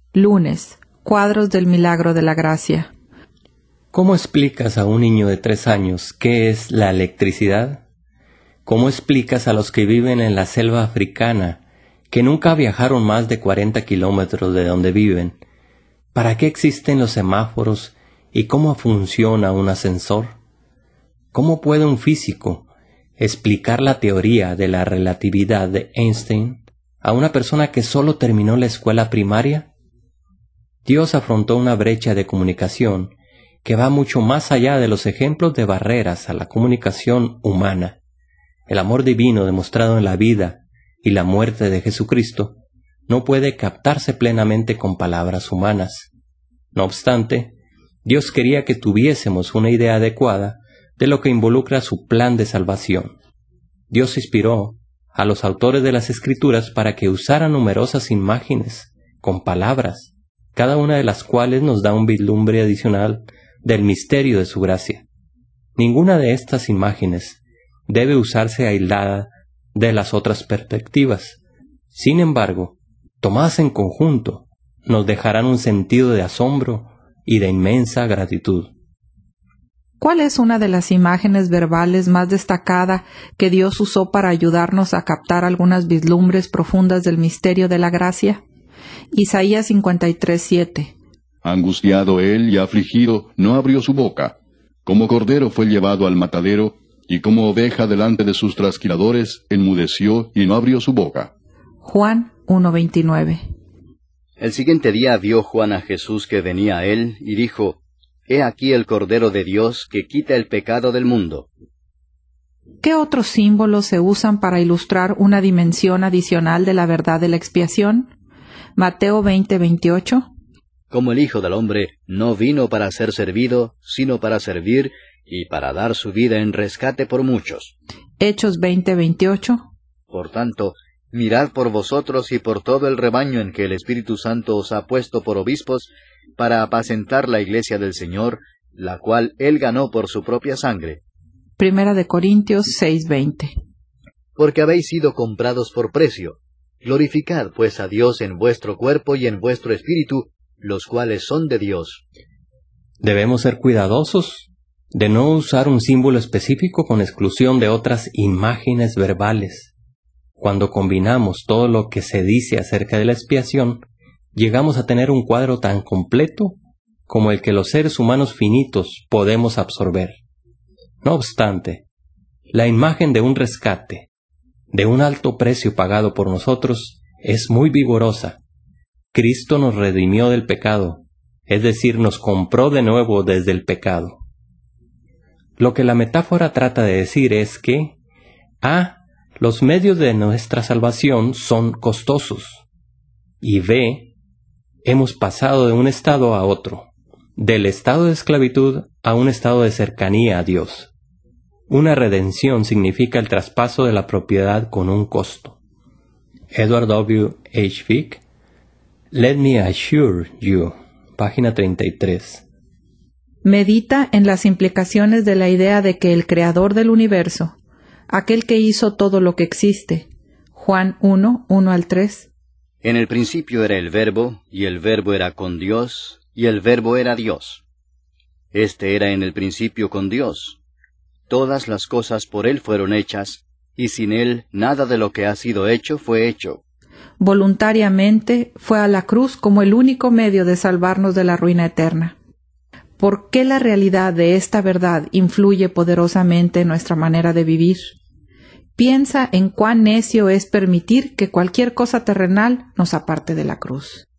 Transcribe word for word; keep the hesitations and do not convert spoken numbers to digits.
Lunes. Cuadros del milagro de la gracia. ¿Cómo explicas a un niño de tres años qué es la electricidad? ¿Cómo explicas a los que viven en la selva africana, que nunca viajaron más de cuarenta kilómetros de donde viven, para qué existen los semáforos y cómo funciona un ascensor? ¿Cómo puede un físico explicar la teoría de la relatividad de Einstein a una persona que solo terminó la escuela primaria? Dios afrontó una brecha de comunicación que va mucho más allá de los ejemplos de barreras a la comunicación humana. El amor divino demostrado en la vida y la muerte de Jesucristo no puede captarse plenamente con palabras humanas. No obstante, Dios quería que tuviésemos una idea adecuada de lo que involucra su plan de salvación. Dios inspiró a los autores de las Escrituras para que usaran numerosas imágenes con palabras, cada una de las cuales nos da un vislumbre adicional del misterio de su gracia. Ninguna de estas imágenes debe usarse aislada de las otras perspectivas. Sin embargo, tomadas en conjunto, nos dejarán un sentido de asombro y de inmensa gratitud. ¿Cuál es una de las imágenes verbales más destacada que Dios usó para ayudarnos a captar algunas vislumbres profundas del misterio de la gracia? Isaías cincuenta y tres, siete. Angustiado él y afligido, no abrió su boca. Como cordero fue llevado al matadero, y como oveja delante de sus trasquiladores, enmudeció y no abrió su boca. Juan uno veintinueve. El siguiente día vio Juan a Jesús que venía a él, y dijo: He aquí el Cordero de Dios que quita el pecado del mundo. ¿Qué otros símbolos se usan para ilustrar una dimensión adicional de la verdad de la expiación? Mateo veinte, veintiocho. Como el Hijo del Hombre no vino para ser servido, sino para servir, y para dar su vida en rescate por muchos. Hechos veinte, veintiocho. Por tanto, mirad por vosotros y por todo el rebaño en que el Espíritu Santo os ha puesto por obispos, para apacentar la iglesia del Señor, la cual Él ganó por su propia sangre. Primera de Corintios seis, veinte. Porque habéis sido comprados por precio. Glorificad pues a Dios en vuestro cuerpo y en vuestro espíritu, los cuales son de Dios. Debemos ser cuidadosos de no usar un símbolo específico con exclusión de otras imágenes verbales. Cuando combinamos todo lo que se dice acerca de la expiación, llegamos a tener un cuadro tan completo como el que los seres humanos finitos podemos absorber. No obstante, la imagen de un rescate, de un alto precio pagado por nosotros, es muy vigorosa. Cristo nos redimió del pecado, es decir, nos compró de nuevo desde el pecado. Lo que la metáfora trata de decir es que A. Los medios de nuestra salvación son costosos, y B. Hemos pasado de un estado a otro, del estado de esclavitud a un estado de cercanía a Dios. Una redención significa el traspaso de la propiedad con un costo. Edward W. H. Fick, Let me assure you, página treinta y tres. Medita en las implicaciones de la idea de que el creador del universo, aquel que hizo todo lo que existe, Juan uno, uno al tres. En el principio era el Verbo, y el Verbo era con Dios, y el Verbo era Dios. Este era en el principio con Dios. Todas las cosas por Él fueron hechas, y sin Él nada de lo que ha sido hecho fue hecho. Voluntariamente fue a la cruz como el único medio de salvarnos de la ruina eterna. ¿Por qué la realidad de esta verdad influye poderosamente en nuestra manera de vivir? Piensa en cuán necio es permitir que cualquier cosa terrenal nos aparte de la cruz.